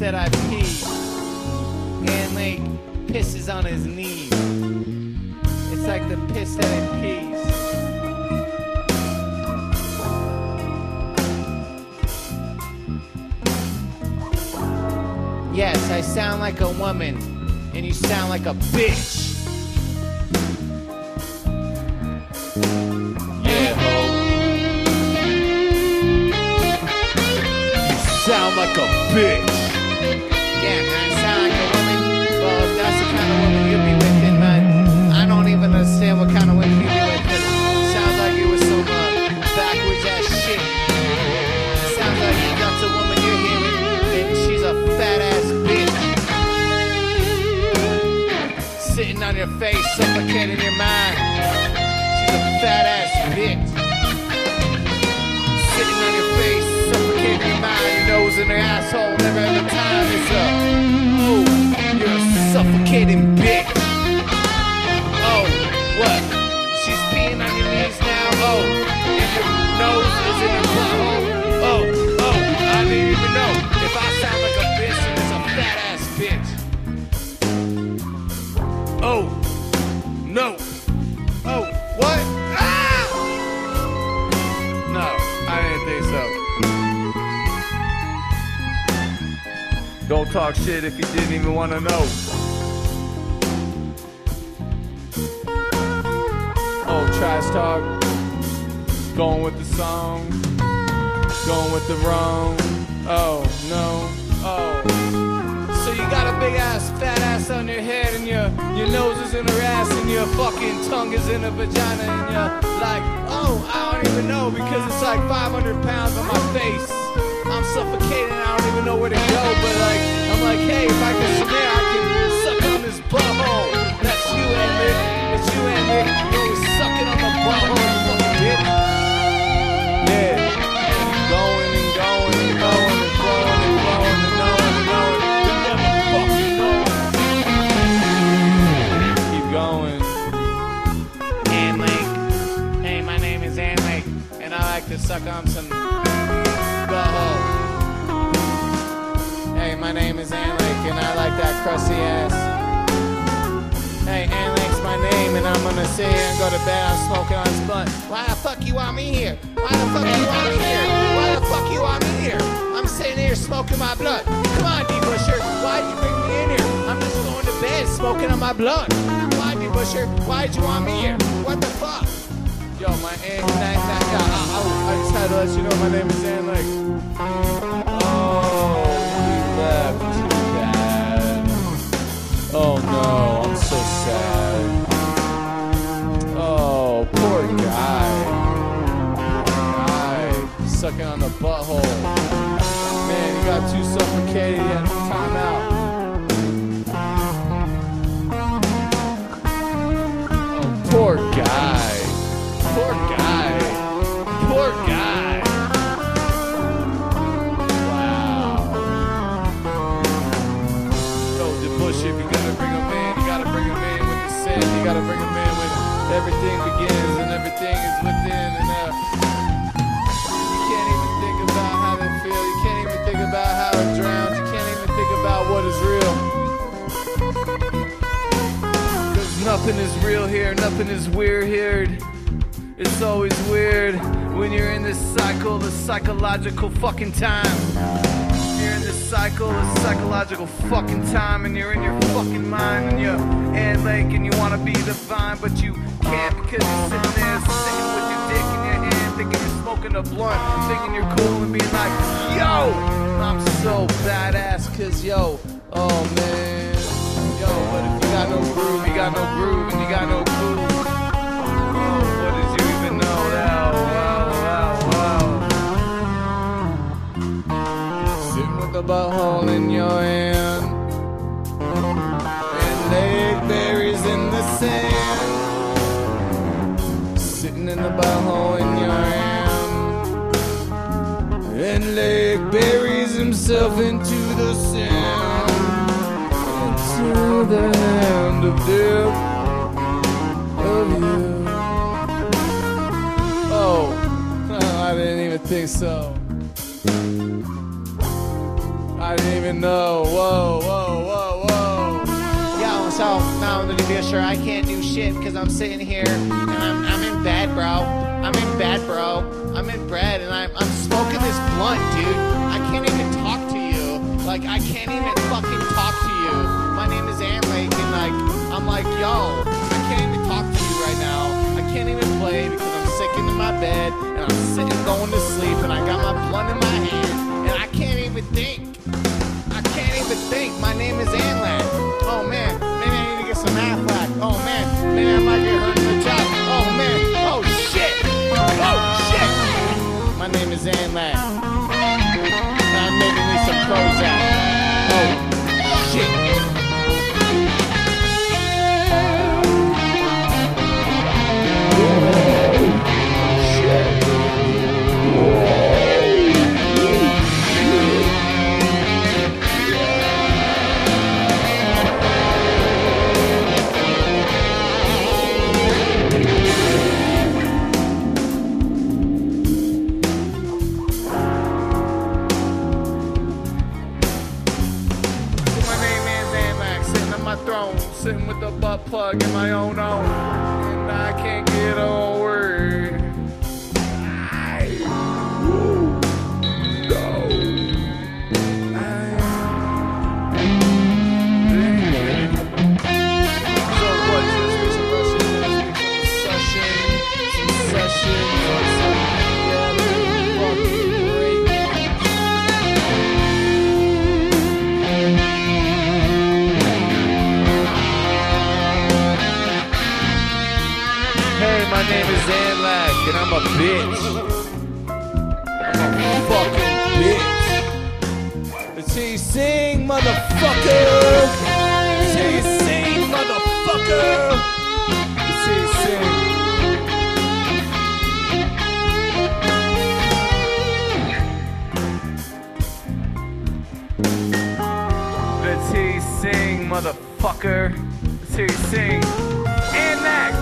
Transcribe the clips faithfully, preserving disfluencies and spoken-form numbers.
that I pee. And Lake pisses on his knees. It's like the piss that it pees. Yes, I sound like a woman, and you sound like a bitch. Yeah, ho. You sound like a bitch. Yeah, can I sound like a woman? Well, if that's the kind of woman you'll be with, then man, I don't even understand what kind of women you'll be with, because it sounds like you was some uh, backwards ass shit. It sounds like you got the woman you're hearing, and she's a fat ass bitch. Sitting on your face, suffocating your mind. She's a fat ass bitch. Sitting on your face, suffocating your mind. Your nose in her asshole, never ever time is up. Oh, you're a suffocating bitch. Oh, what? She's peeing on your knees now. Oh, and your nose is in her butthole. Oh, oh, I didn't even know. If I sound like a bitch, then it's a fat ass bitch. Oh, no. Oh, what? Ah! No, I didn't think so. Don't talk shit if you didn't even want to know. Oh, trash talk. Going with the song. Going with the wrong. Oh, no. Oh. So you got a big ass, fat ass on your head, and your your nose is in her ass, and your fucking tongue is in her vagina, and you're like, oh, I don't even know, because it's like five hundred pounds on my face. I'm suffocating, I don't even know where to go, but like, I'm like, hey, if I can snare, I can suck on this butthole. That's you, Emmett. It's you, Emmett. You're always sucking on the butthole, you fucking bitch. Yeah. Going and going and going and going and going and going and going. Keep going. Ann Lake. Hey, my name is Ann Lake, and I like to suck on some butthole. Hey, my name is Ann Lake, and I like that crusty ass. Hey, Ann Lake's my name, and I'm gonna sit here and go to bed. I'm smoking on this blunt. Why the fuck you want me here? Why the fuck you want me here? Why the fuck you want me here? I'm sitting here smoking my blunt. Come on, D. Busher. Why'd you bring me in here? I'm just going to bed smoking on my blunt. Why, D. Busher? Why'd you want me here? What the fuck? Yo, my Ann, that, that, yeah, I, I, I just had to let you know my name is Ann Lake. Oh, he left. Too bad. Oh no, I'm so sad. Oh, poor guy. Guy sucking on the butthole. Man, he got too suffocated. He had to time out. Oh, poor guy. Poor guy. Poor guy. Wow. Yo, the Bush, if you're gonna bring him in, you gotta bring him in with the sin. You gotta bring him in with everything begins and everything is within. And uh, you can't even think about how they feel. You can't even think about how it drowns. You can't even think about what is real. Cause nothing is real here. Nothing is weird here. It's always weird when you're in this cycle, this psychological fucking time. You're in this cycle, this psychological fucking time, and you're in your fucking mind, and you're Ann Lake, and you want to be divine, but you can't because you're sitting there sitting with your dick in your hand, thinking you're smoking a blunt, thinking you're cool, and being like, yo, I'm so badass, cause yo, oh man, yo, but if you got no groove, you got no groove, and you got no groove. The butthole in your hand and leg berries in the sand, sitting in the butthole in your hand and leg buries himself into the sand, into the hand of death of you. Oh, I didn't even think so. I I didn't even know. Whoa, whoa, whoa, whoa. Yo, so now I'm gonna be sure I can't do shit because I'm sitting here and I'm, I'm in bed, bro. I'm in bed, bro. I'm in bed and I'm, I'm smoking this blunt, dude. I can't even talk to you. Like, I can't even fucking talk to you. My name is Ant Lake and like, I'm like, yo, I can't even talk to you right now. I can't even play because I'm sick into my bed and I'm sitting going to sleep and I got my blunt in my hand and I can't even think. I can't even think. My name is Anlak. Oh man, maybe I need to get some Aflac. Oh man, maybe I might get hurt in the job. Oh man, oh shit, oh shit. My name is Anlak. Now I'm making me some Prozac. Oh shit. Sitting with the butt plug in my own own, and I can't get a word. I no. So what is this? Some Russian, session, some session, some yeah, fucking great. Hey, my name is Anlak, and I'm a bitch. I'm a fucking bitch. Let's see you sing, motherfucker. Let's see you sing, motherfucker. Let's see you sing. Let's hear you sing, motherfucker. Let's hear you sing. Anlak.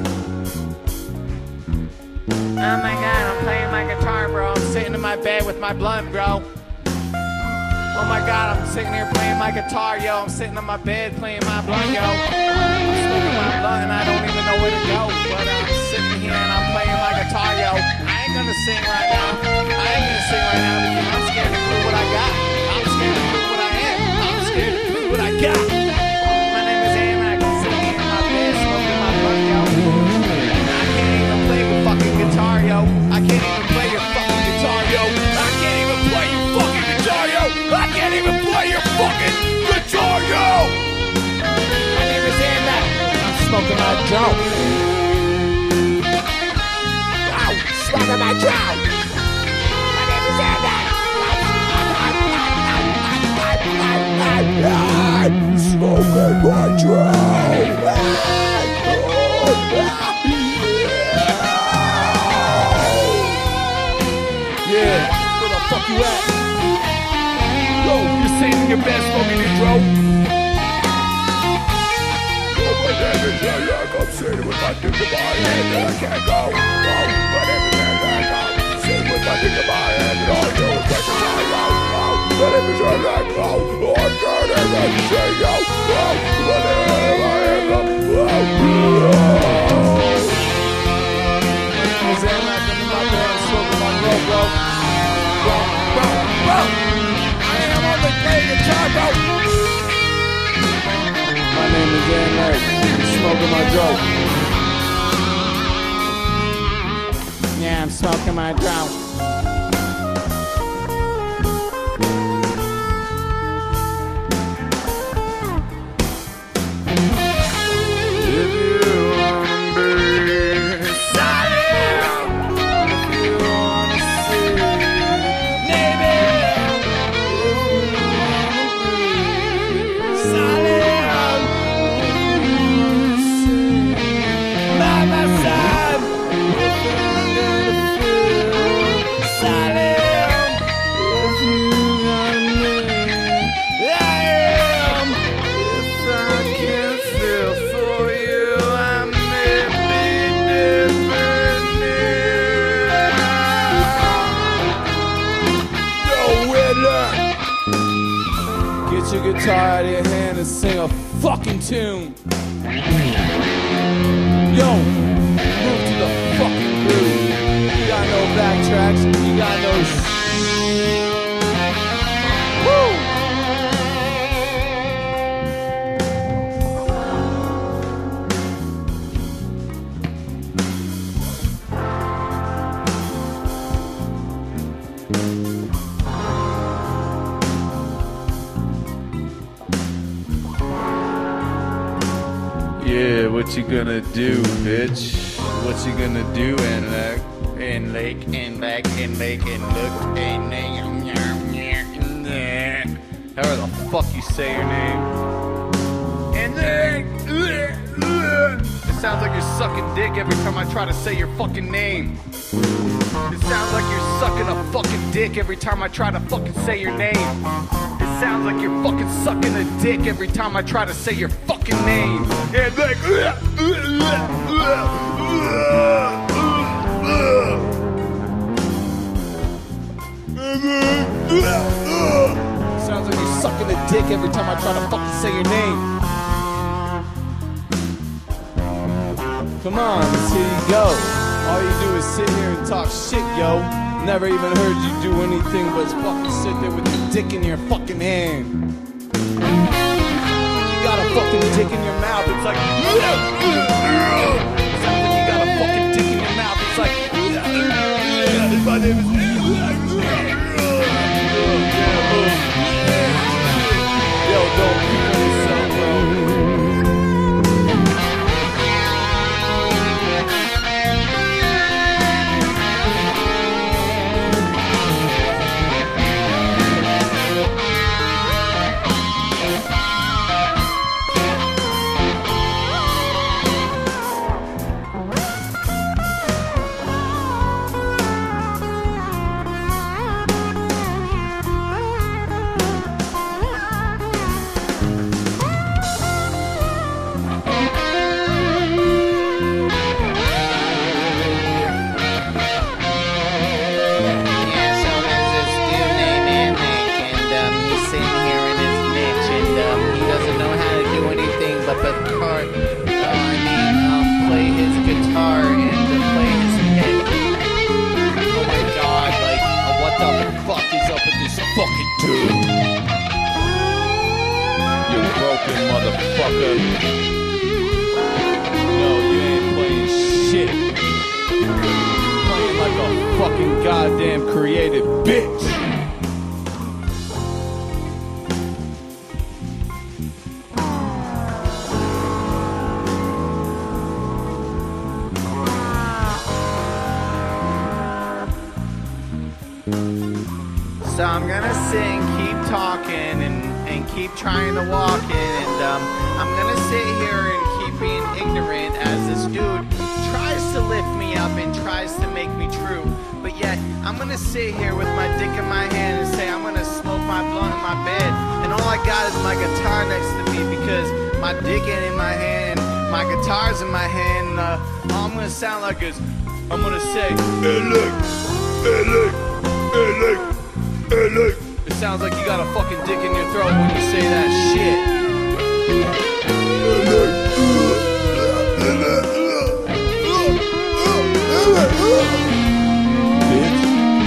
Oh my god, I'm playing my guitar, bro. I'm sitting in my bed with my blunt, bro. Oh my god, I'm sitting here playing my guitar, yo. I'm sitting on my bed playing my blunt, yo. I'm smoking my blunt and I don't even know where to go. But I'm sitting here and I'm playing my guitar, yo. I ain't gonna sing right now. I ain't gonna sing right now because I'm scared to prove what I got. I'm scared to prove what I am. I'm scared to prove what I got. My name is Anlak. I'm sitting here in my bed smoking my blunt, yo. I can't even play the fucking guitar, yo. I can't even play your fucking guitar, yo. I can't even play your fucking guitar, yo. I can't even play your fucking guitar, yo. My name is Anlak. I'm smoking my joint. Wow, smoking my joint. My name is Anlak. I'm smoking my joint. Yeah, where the fuck you at? Yo, you're sitting in your bed smoking your dro. Oh, my name is Anlak. I'm sitting with my dick in my hand and I can't go. Oh, my name is Anlak. I'm sitting with my dick in my hand and all I do is get the time out. Oh, my name is Anlak. Oh, I'm trying to let you say yo. Oh, my name is Anlak. Oh, is Anlak in my bed smoking my dro, bro? Bro, bro, bro! I am on the play guitar, bro! My name is Anlak. I'm smoking my dope. Yeah, I'm smoking my dope. Side. guitar out of your hand and sing a fucking tune. Yo, move to the fucking groove. You got no backtracks, you got no sh- Woo! Yeah, what you gonna do, bitch? What you gonna do, Anlek? And lake and back and lake and look and However the fuck you say your name. and then It sounds like you're sucking dick every time I try to say your fucking name. It sounds like you're sucking a fucking dick every time I try to fucking say your name. It sounds like you're fucking sucking a dick every time I try to say your fucking name. And like, Sounds like you're sucking a dick every time I try to fucking say your name. Come on, let's hear you go. All you do is sit here and talk shit, yo. Never even heard you do anything but fucking sit there with your dick in your fucking hand. You got a fucking dick in your mouth. It's like, sounds like you got a fucking dick in your mouth. It's like, my name is. Yo, don't keep on yourself, bro. Fucking dude. You broken motherfucker. No, you ain't playing shit. You're playing like a fucking goddamn creative bitch. So I'm gonna sing, keep talking, and, and keep trying to walk in, and um, I'm gonna sit here and keep being ignorant as this dude tries to lift me up and tries to make me true. But yet, I'm gonna sit here with my dick in my hand and say I'm gonna smoke my blunt in my bed, and all I got is my guitar next to me because my dick ain't in my hand, my guitar's in my hand, and uh, all I'm gonna sound like is, I'm gonna say, hey look, hey look, hey look. Hey, look. It sounds like you got a fucking dick in your throat when you say that shit. Bitch.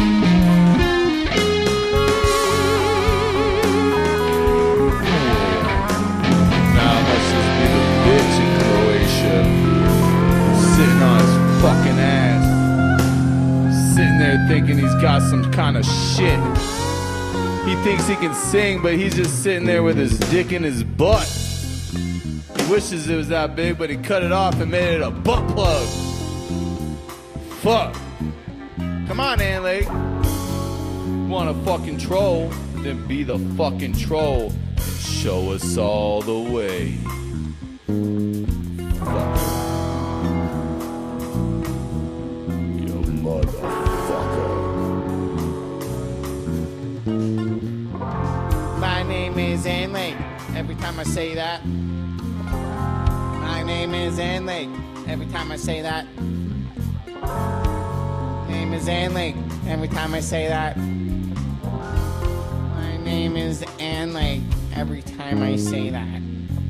Now must just be the bitch in Croatia, sitting on his fucking ass, sitting there thinking he's got some kind of shit. He thinks he can sing, but he's just sitting there with his dick in his butt. He wishes it was that big, but he cut it off and made it a butt plug. Fuck. Come on, Anley. Want a fucking troll? Then be the fucking troll and show us all the way. Fuck. You motherfucker. My name is Anley. Every time I say that. My name is Anley. Every time I say that. Name is Anley. Every time I say that. My name is Anley. every time I say that.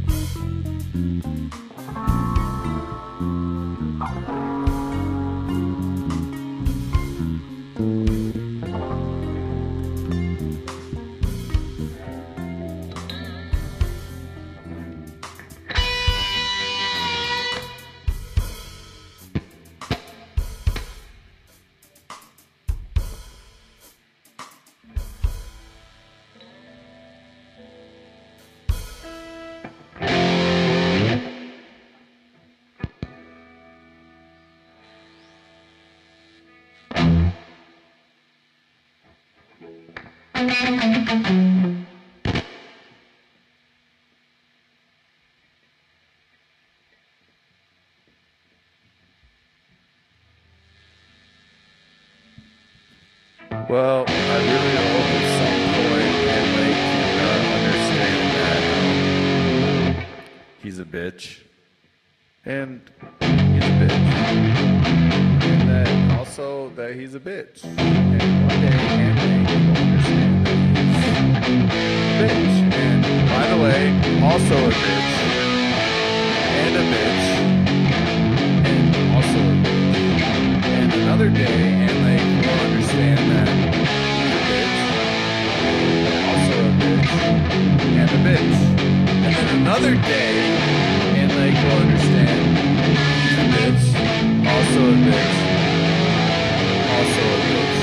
Well, I really hope at some point Henley can uh, understand that um, he's a bitch. And he's a bitch. And that also that he's a bitch. And one day Henley will understand that he's a bitch. And by the way, also a bitch. And a bitch. And also a bitch. And another day Henley will understand that and a bitch. And then another day, and like will understand he's a bitch, also a bitch, also a bitch.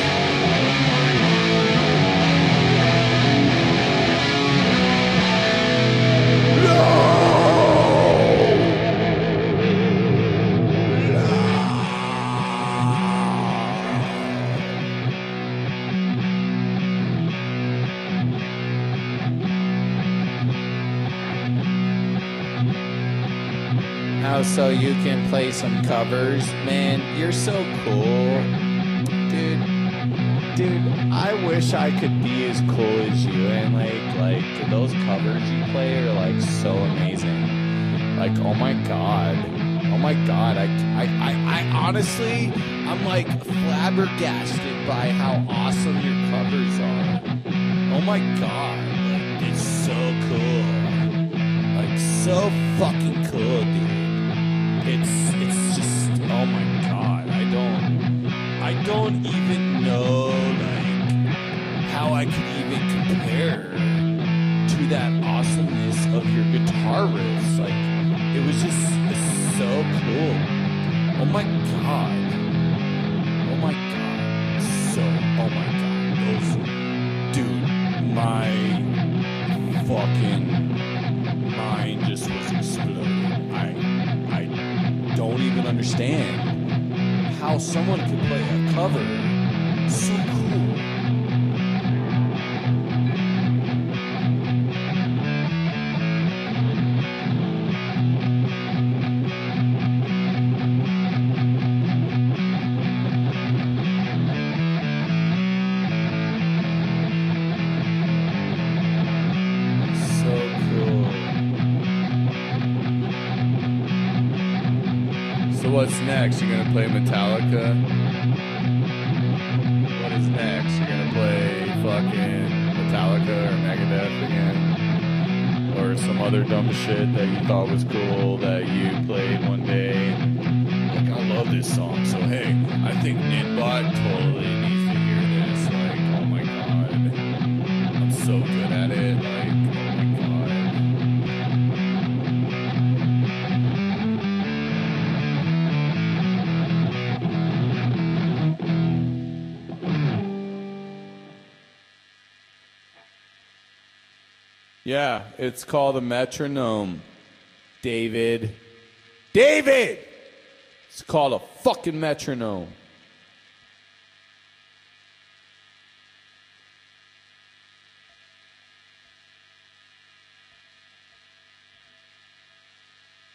So you can play some covers. Man, you're so cool. Dude, dude, I wish I could be as cool as you. And like, like those covers you play are like so amazing. Like, oh my God. Oh my God. I, I, I, I honestly, I'm like flabbergasted by how awesome your covers are. Oh my God. Like, it's so cool. Like, so fucking cool, dude. It's it's just, oh my God, I don't I don't even know like how I can even compare to that awesomeness of your guitar riffs. Like, it was just so cool. Oh my God. Oh my God. So, oh my God. Those, dude, my fucking mind just was exploding. I don't even understand how someone could play a cover so cool. What's next? You're gonna play Metallica? What is next? You're gonna play fucking Metallica or Megadeth again? Or some other dumb shit that you thought was cool that you played one day? Like, I love this song, so hey, I think Nitbot totally needs to hear this. Like, oh my God. I'm so good at it. Like, oh my God. Yeah, it's called a metronome. David. David! It's called a fucking metronome.